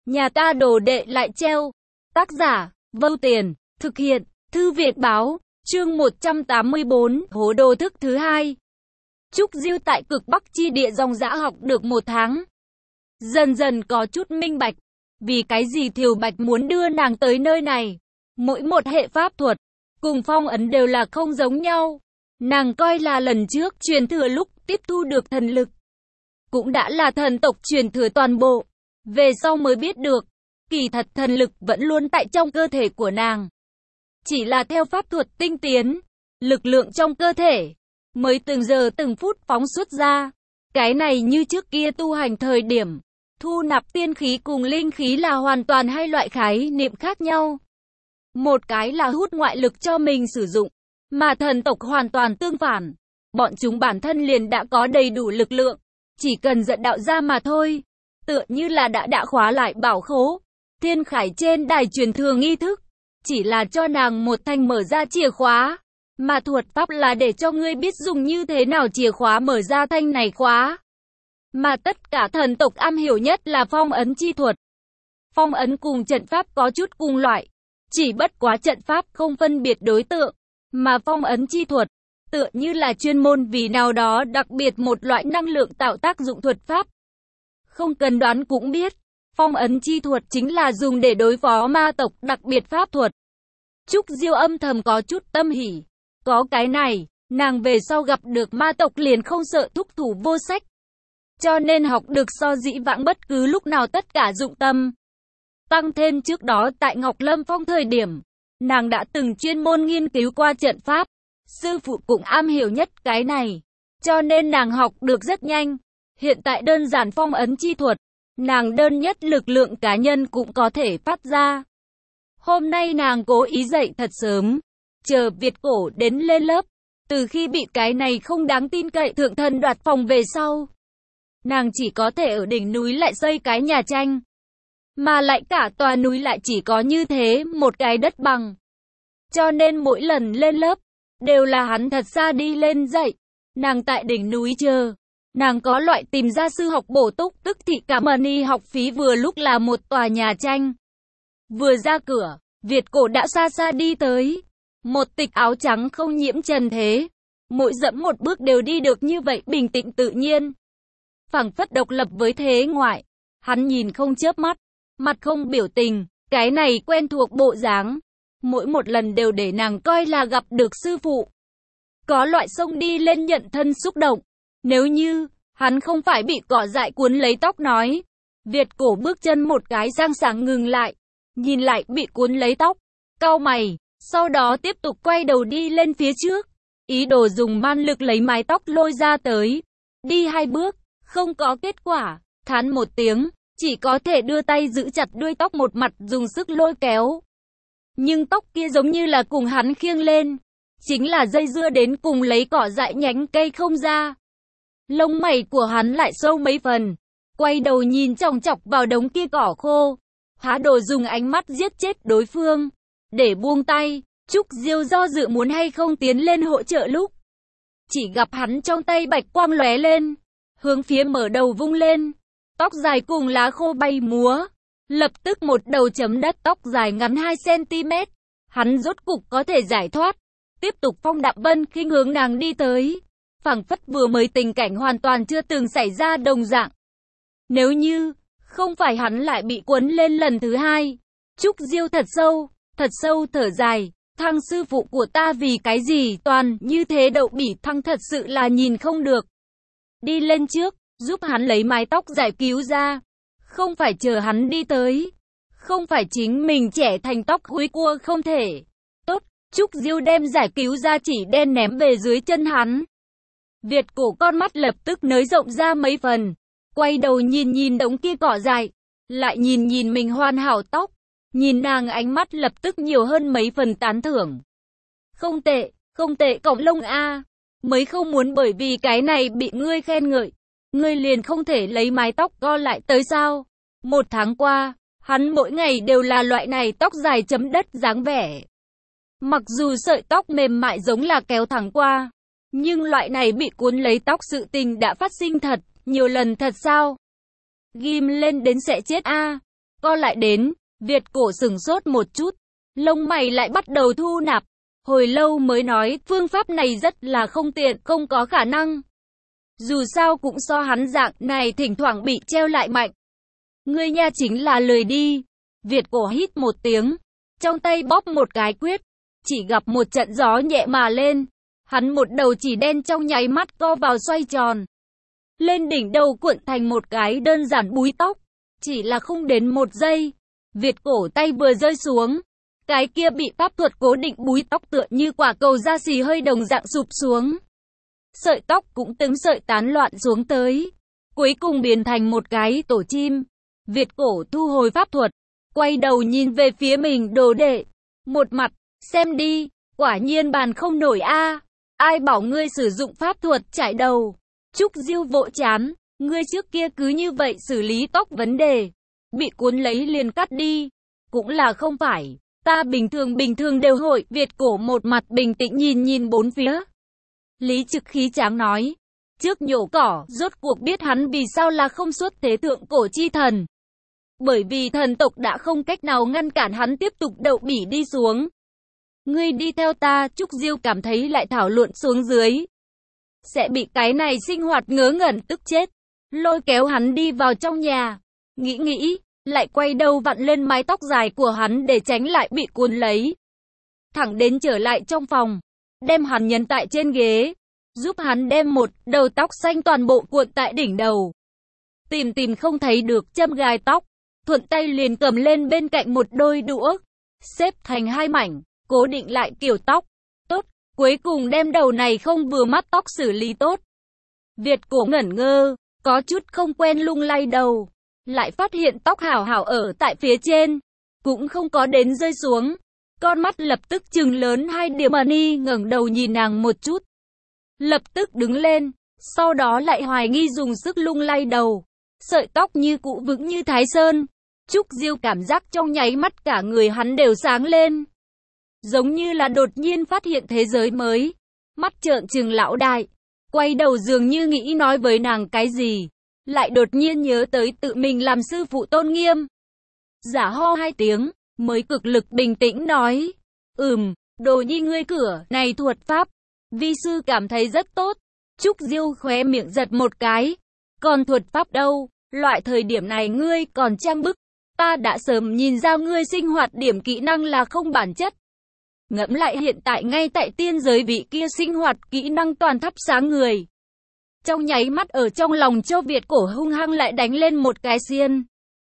Nhà ta đồ đệ lại treo. Tác giả, Vâu Tiền, thực hiện, Thư Viện Báo, chương 184, hố đồ thức thứ hai. Trúc Diêu tại cực Bắc chi địa dòng dã học được 1 tháng. Dần dần có chút minh bạch, vì cái gì Thiều Bạch muốn đưa nàng tới nơi này. Mỗi một hệ pháp thuật, cùng phong ấn đều là không giống nhau. Nàng coi là lần trước truyền thừa lúc tiếp thu được thần lực, cũng đã là thần tộc truyền thừa toàn bộ. Về sau mới biết được, kỳ thật thần lực vẫn luôn tại trong cơ thể của nàng. Chỉ là theo pháp thuật tinh tiến, lực lượng trong cơ thể mới từng giờ từng phút phóng xuất ra. Cái này như trước kia tu hành thời điểm, thu nạp tiên khí cùng linh khí là hoàn toàn hai loại khái niệm khác nhau. Một cái là hút ngoại lực cho mình sử dụng, mà thần tộc hoàn toàn tương phản. Bọn chúng bản thân liền đã có đầy đủ lực lượng, chỉ cần dẫn đạo ra mà thôi. Tựa như là đã khóa lại bảo khố, thiên khải trên đài truyền thừa nghi thức, chỉ là cho nàng một thanh mở ra chìa khóa, mà thuật pháp là để cho ngươi biết dùng như thế nào chìa khóa mở ra thanh này khóa. Mà tất cả thần tộc am hiểu nhất là phong ấn chi thuật. Phong ấn cùng trận pháp có chút cùng loại, chỉ bất quá trận pháp không phân biệt đối tượng, mà phong ấn chi thuật tựa như là chuyên môn vì nào đó đặc biệt một loại năng lượng tạo tác dụng thuật pháp. Không cần đoán cũng biết, phong ấn chi thuật chính là dùng để đối phó ma tộc đặc biệt pháp thuật. Trúc Diêu âm thầm có chút tâm hỉ. Có cái này, nàng về sau gặp được ma tộc liền không sợ thúc thủ vô sách. Cho nên học được so dĩ vãng bất cứ lúc nào tất cả dụng tâm. Tăng thêm trước đó tại Ngọc Lâm Phong thời điểm, nàng đã từng chuyên môn nghiên cứu qua trận pháp. Sư phụ cũng am hiểu nhất cái này, cho nên nàng học được rất nhanh. Hiện tại đơn giản phong ấn chi thuật, nàng đơn nhất lực lượng cá nhân cũng có thể phát ra. Hôm nay nàng cố ý dậy thật sớm, chờ Việt Cổ đến lên lớp. Từ khi bị cái này không đáng tin cậy thượng thần đoạt phòng về sau, nàng chỉ có thể ở đỉnh núi lại xây cái nhà tranh. Mà lại cả tòa núi lại chỉ có như thế một cái đất bằng. Cho nên mỗi lần lên lớp, đều là hắn thật xa đi lên dậy. Nàng tại đỉnh núi chờ. Nàng có loại tìm gia sư học bổ túc tức thị cảm ơn y học phí vừa lúc là một tòa nhà tranh. Vừa ra cửa, Việt Cổ đã xa xa đi tới. Một tịch áo trắng không nhiễm trần thế. Mỗi dẫm một bước đều đi được như vậy bình tĩnh tự nhiên. Phảng phất độc lập với thế ngoại. Hắn nhìn không chớp mắt, mặt không biểu tình, cái này quen thuộc bộ dáng. Mỗi một lần đều để nàng coi là gặp được sư phụ. Có loại sông đi lên nhận thân xúc động. Nếu như, hắn không phải bị cỏ dại cuốn lấy tóc nói. Việt Cổ bước chân một cái sang sảng ngừng lại. Nhìn lại bị cuốn lấy tóc. Cau mày, sau đó tiếp tục quay đầu đi lên phía trước. Ý đồ dùng man lực lấy mái tóc lôi ra tới. Đi 2 bước, không có kết quả. Thán một tiếng, chỉ có thể đưa tay giữ chặt đuôi tóc một mặt dùng sức lôi kéo. Nhưng tóc kia giống như là cùng hắn khiêng lên. Chính là dây dưa đến cùng lấy cỏ dại nhánh cây không ra. Lông mày của hắn lại sâu mấy phần. Quay đầu nhìn chòng chọc vào đống kia cỏ khô. Há đồ dùng ánh mắt giết chết đối phương. Để buông tay, Trúc Diêu do dự muốn hay không tiến lên hỗ trợ lúc. Chỉ gặp hắn trong tay bạch quang lóe lên. Hướng phía mở đầu vung lên. Tóc dài cùng lá khô bay múa. Lập tức một đầu chấm đất tóc dài ngắn 2 cm. Hắn rốt cục có thể giải thoát. Tiếp tục phong đạm bân khinh hướng nàng đi tới. Phảng phất vừa mới tình cảnh hoàn toàn chưa từng xảy ra đồng dạng. Nếu như không phải hắn lại bị cuốn lên lần thứ hai. Trúc Diêu thật sâu thở dài. Thăng sư phụ của ta vì cái gì toàn như thế đậu bỉ thăng thật sự là nhìn không được. Đi lên trước, giúp hắn lấy mái tóc giải cứu ra. Không phải chờ hắn đi tới. Không phải chính mình trẻ thành tóc húi cua không thể. Tốt, Trúc Diêu đem giải cứu ra chỉ đen ném về dưới chân hắn. Việt Cổ con mắt lập tức nới rộng ra mấy phần. Quay đầu nhìn đống kia cỏ dại. Lại nhìn mình hoàn hảo tóc. Nhìn nàng ánh mắt lập tức nhiều hơn mấy phần tán thưởng. Không tệ cọng lông a. Mới không muốn bởi vì cái này bị ngươi khen ngợi. Ngươi liền không thể lấy mái tóc co lại tới sao? 1 tháng qua, hắn mỗi ngày đều là loại này tóc dài chấm đất dáng vẻ. Mặc dù sợi tóc mềm mại giống là kéo thẳng qua, nhưng loại này bị cuốn lấy tóc sự tình đã phát sinh thật, nhiều lần thật sao? Ghim lên đến sẽ chết a. co lại đến. Việt cổ sửng sốt một chút, lông mày lại bắt đầu thu nạp. Hồi lâu mới nói, phương pháp này rất là không tiện, không có khả năng. Dù sao cũng so hắn dạng này thỉnh thoảng bị treo lại mạnh. Ngươi nha chính là lười đi. Việt cổ hít một tiếng, trong tay bóp một cái quyết, chỉ gặp một trận gió nhẹ mà lên. Hắn một đầu chỉ đen trong nháy mắt co vào xoay tròn. Lên đỉnh đầu cuộn thành một cái đơn giản búi tóc. Chỉ là không đến một giây, Việt cổ tay vừa rơi xuống. Cái kia bị pháp thuật cố định búi tóc tựa như quả cầu da xì hơi đồng dạng sụp xuống. Sợi tóc cũng từng sợi tán loạn xuống tới. Cuối cùng biến thành một cái tổ chim. Việt cổ thu hồi pháp thuật, quay đầu nhìn về phía mình đồ đệ. Một mặt, xem đi, quả nhiên bàn không nổi a. Ai bảo ngươi sử dụng pháp thuật chải đầu. Trúc Diêu vỗ chán, ngươi trước kia cứ như vậy xử lý tóc vấn đề. Bị cuốn lấy liền cắt đi. Cũng là không phải, ta bình thường đều hội. Việt cổ một mặt bình tĩnh nhìn bốn phía. Lý Trực khí tráng nói, trước nhổ cỏ, rốt cuộc biết hắn vì sao là không xuất thế thượng cổ chi thần. Bởi vì thần tộc đã không cách nào ngăn cản hắn tiếp tục đậu bỉ đi xuống. Ngươi đi theo ta, Trúc Diêu cảm thấy lại thảo luận xuống dưới. Sẽ bị cái này sinh hoạt ngớ ngẩn tức chết. Lôi kéo hắn đi vào trong nhà. Nghĩ, lại quay đầu vặn lên mái tóc dài của hắn để tránh lại bị cuốn lấy. Thẳng đến trở lại trong phòng, đem hắn nhấn tại trên ghế, giúp hắn đem một đầu tóc xanh toàn bộ cuộn tại đỉnh đầu. Tìm không thấy được châm gai tóc, thuận tay liền cầm lên bên cạnh một đôi đũa, xếp thành hai mảnh, cố định lại kiểu tóc. Tốt, cuối cùng đem đầu này không vừa mắt tóc xử lý tốt. Việt cổ ngẩn ngơ, có chút không quen lung lay đầu, lại phát hiện tóc hảo hảo ở tại phía trên, cũng không có đến rơi xuống. Con mắt lập tức trừng lớn hai điểm. Mani ngẩng đầu nhìn nàng một chút, lập tức đứng lên, sau đó lại hoài nghi dùng sức lung lay đầu. Sợi tóc như cũ vững như Thái Sơn. Trúc Diêu cảm giác trong nháy mắt cả người hắn đều sáng lên, giống như là đột nhiên phát hiện thế giới mới. Mắt trợn trừng lão đại, quay đầu dường như nghĩ nói với nàng cái gì, lại đột nhiên nhớ tới tự mình làm sư phụ tôn nghiêm. Giả ho hai tiếng, mới cực lực bình tĩnh nói, đồ nhi ngươi cửa này thuật pháp, vi sư cảm thấy rất tốt. Trúc Diêu khóe miệng giật một cái, còn thuật pháp đâu, loại thời điểm này ngươi còn trang bức, ta đã sớm nhìn ra ngươi sinh hoạt điểm kỹ năng là không bản chất. Ngẫm lại hiện tại ngay tại tiên giới vị kia sinh hoạt kỹ năng toàn thắp sáng người. Trong nháy mắt ở trong lòng Châu Việt cổ hung hăng lại đánh lên một cái xiên.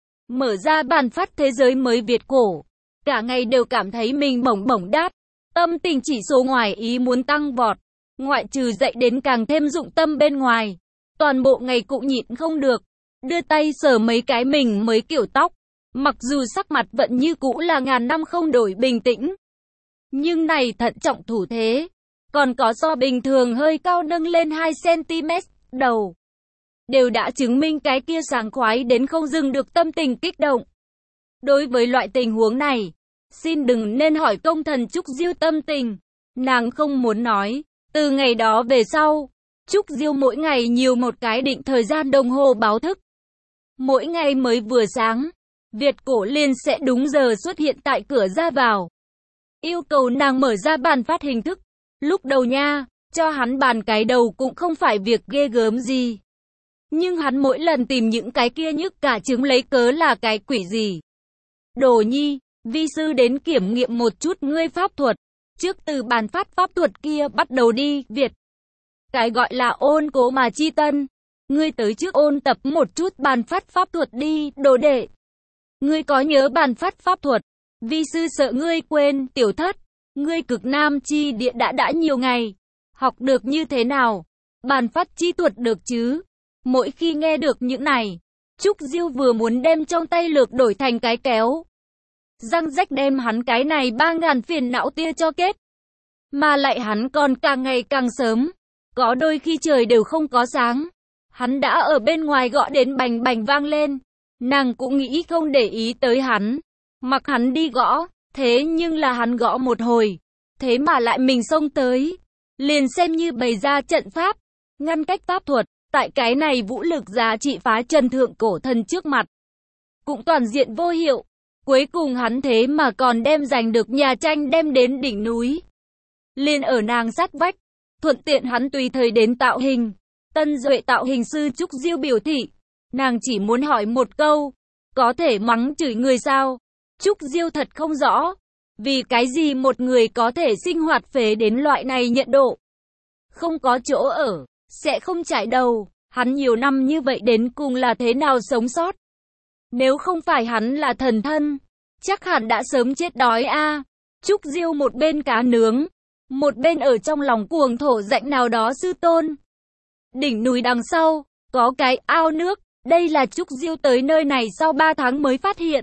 Mở ra bàn phát thế giới mới Việt cổ, cả ngày đều cảm thấy mình bổng đát, tâm tình chỉ số ngoài ý muốn tăng vọt, ngoại trừ dậy đến càng thêm dụng tâm bên ngoài, toàn bộ ngày cũng nhịn không được, đưa tay sờ mấy cái mình mới kiểu tóc, mặc dù sắc mặt vẫn như cũ là ngàn năm không đổi bình tĩnh, nhưng này thận trọng thủ thế, còn có so bình thường hơi cao nâng lên 2 cm đầu, đều đã chứng minh cái kia sảng khoái đến không dừng được tâm tình kích động. Đối với loại tình huống này, xin đừng nên hỏi công thần Trúc Diêu tâm tình, nàng không muốn nói. Từ ngày đó về sau, Trúc Diêu mỗi ngày nhiều một cái định thời gian đồng hồ báo thức. Mỗi ngày mới vừa sáng, Việt cổ liền sẽ đúng giờ xuất hiện tại cửa ra vào, yêu cầu nàng mở ra bàn phát hình thức. Lúc đầu nha, cho hắn bàn cái đầu cũng không phải việc ghê gớm gì. Nhưng hắn mỗi lần tìm những cái kia nhức cả trứng lấy cớ là cái quỷ gì. Đồ nhi, vi sư đến kiểm nghiệm một chút ngươi pháp thuật. Trước từ bàn phát pháp thuật kia bắt đầu đi, Việt. Cái gọi là ôn cố mà chi tân. Ngươi tới trước ôn tập một chút bàn phát pháp thuật đi, đồ đệ. Ngươi có nhớ bàn phát pháp thuật? Vi sư sợ ngươi quên, tiểu thất. Ngươi cực nam chi địa đã nhiều ngày. Học được như thế nào? Bàn phát chi thuật được chứ? Mỗi khi nghe được những này, Trúc Diêu vừa muốn đem trong tay lược đổi thành cái kéo. Răng rách đem hắn cái này 3000 phiền não tia cho kết. Mà lại hắn còn càng ngày càng sớm. Có đôi khi trời đều không có sáng. Hắn đã ở bên ngoài gõ đến bành bành vang lên. Nàng cũng nghĩ không để ý tới hắn. Mặc hắn đi gõ. Thế nhưng là hắn gõ một hồi. Thế mà lại mình xông tới. Liền xem như bày ra trận pháp. Ngăn cách pháp thuật. Tại cái này vũ lực giá trị phá trần thượng cổ thần trước mặt. cũng toàn diện vô hiệu. Cuối cùng hắn thế mà còn đem giành được nhà tranh đem đến đỉnh núi. Liền ở nàng sát vách, thuận tiện hắn tùy thời đến tạo hình. Tân duệ tạo hình sư Trúc Diêu biểu thị, nàng chỉ muốn hỏi một câu, có thể mắng chửi người sao? Trúc Diêu thật không rõ, vì cái gì một người có thể sinh hoạt phế đến loại này nhận độ. Không có chỗ ở, sẽ không trải đầu, hắn nhiều năm như vậy đến cùng là thế nào sống sót? Nếu không phải hắn là thần thân, chắc hẳn đã sớm chết đói a. Trúc Diêu một bên cá nướng, một bên ở trong lòng cuồng thổ dạnh nào đó sư tôn. Đỉnh núi đằng sau, có cái ao nước, đây là Trúc Diêu tới nơi này sau 3 tháng mới phát hiện.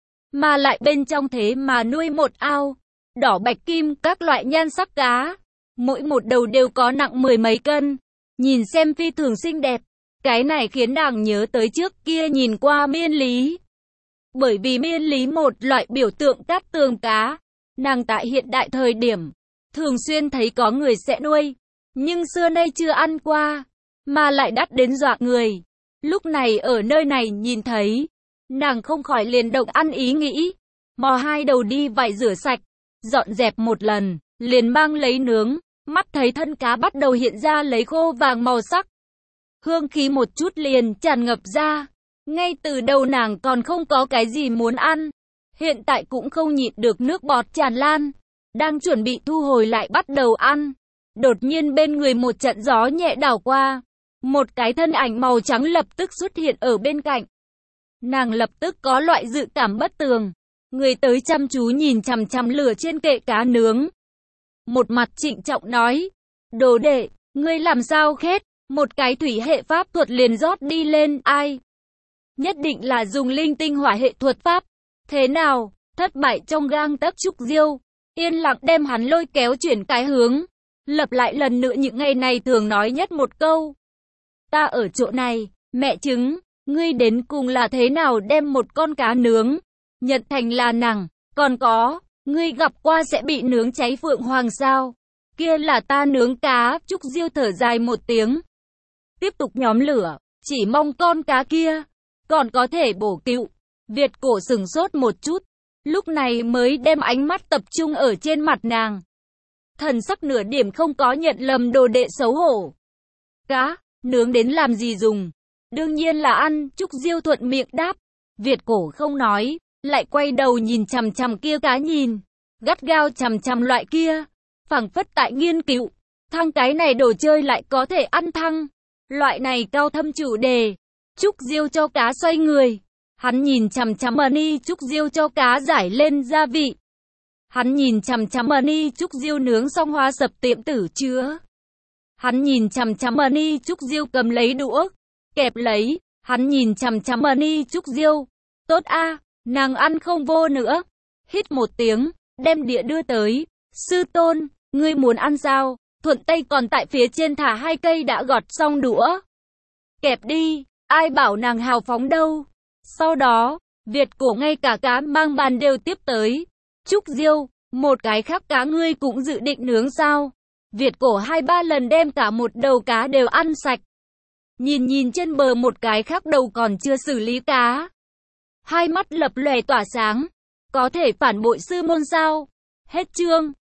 Mà lại bên trong thế mà nuôi một ao, đỏ bạch kim các loại nhan sắc cá, mỗi một đầu đều có nặng 10 mấy cân, nhìn xem phi thường xinh đẹp. Cái này khiến nàng nhớ tới trước kia nhìn qua miên lý. Bởi vì miên lý một loại biểu tượng cát tường cá, nàng tại hiện đại thời điểm, thường xuyên thấy có người sẽ nuôi, nhưng xưa nay chưa ăn qua, mà lại đắt đến dọa người. Lúc này ở nơi này nhìn thấy, nàng không khỏi liền động ăn ý nghĩ, mò hai đầu đi vải rửa sạch, dọn dẹp một lần, liền mang lấy nướng, mắt thấy thân cá bắt đầu hiện ra lấy khô vàng màu sắc. Hương khí một chút liền tràn ngập ra, ngay từ đầu nàng còn không có cái gì muốn ăn, hiện tại cũng không nhịn được nước bọt tràn lan, đang chuẩn bị thu hồi lại bắt đầu ăn. Đột nhiên bên người một trận gió nhẹ đảo qua, một cái thân ảnh màu trắng lập tức xuất hiện ở bên cạnh. Nàng lập tức có loại dự cảm bất tường, người tới chăm chú nhìn chằm chằm lửa trên kệ cá nướng. Một mặt trịnh trọng nói, đồ đệ, ngươi làm sao khét, một cái thủy hệ pháp thuật liền rót đi lên, ai? Nhất định là dùng linh tinh hỏa hệ thuật pháp. Thế nào, thất bại trong gang tấc. Trúc Diêu yên lặng đem hắn lôi kéo chuyển cái hướng, lặp lại lần nữa những ngày này thường nói nhất một câu. Ta ở chỗ này, mẹ chứng, ngươi đến cùng là thế nào đem một con cá nướng nhận thành là nàng, còn có, ngươi gặp qua sẽ bị nướng cháy phượng hoàng sao? Kia là ta nướng cá. Trúc Diêu thở dài một tiếng, tiếp tục nhóm lửa, chỉ mong con cá kia còn có thể bổ cựu. Việt cổ sừng sốt một chút, lúc này mới đem ánh mắt tập trung ở trên mặt nàng. Thần sắc nửa điểm không có nhận lầm đồ đệ xấu hổ. Cá, nướng đến làm gì dùng? Đương nhiên là ăn. Trúc Diêu thuận miệng đáp. Việt cổ không nói, lại quay đầu nhìn chằm chằm kia cá nhìn, gắt gao chằm chằm loại kia, phảng phất tại nghiên cứu, thăng cái này đồ chơi lại có thể ăn thăng. Loại này cao thâm chủ đề. Trúc Diêu cho cá xoay người, hắn nhìn chằm chằm Mani. Trúc Diêu cho cá giải lên gia vị, hắn nhìn chằm chằm Mani. Trúc Diêu nướng xong hoa sập tiệm tử chứa, hắn nhìn chằm chằm Mani. Trúc Diêu cầm lấy đũa, kẹp lấy, hắn nhìn chằm chằm Mani. Trúc Diêu, tốt a, nàng ăn không vô nữa. Hít một tiếng, đem đĩa đưa tới. Sư tôn, ngươi muốn ăn sao? Thuận tay còn tại phía trên thả 2 cây đã gọt xong đũa. Kẹp đi, ai bảo nàng hào phóng đâu. Sau đó, Việt cổ ngay cả cá mang bàn đều tiếp tới. Trúc Diêu, một cái khác cá ngươi cũng dự định nướng sao? Việt cổ 2-3 lần đem cả một đầu cá đều ăn sạch. Nhìn trên bờ một cái khác đầu còn chưa xử lý cá, hai mắt lập lòe tỏa sáng. Có thể phản bội sư môn sao? Hết chương.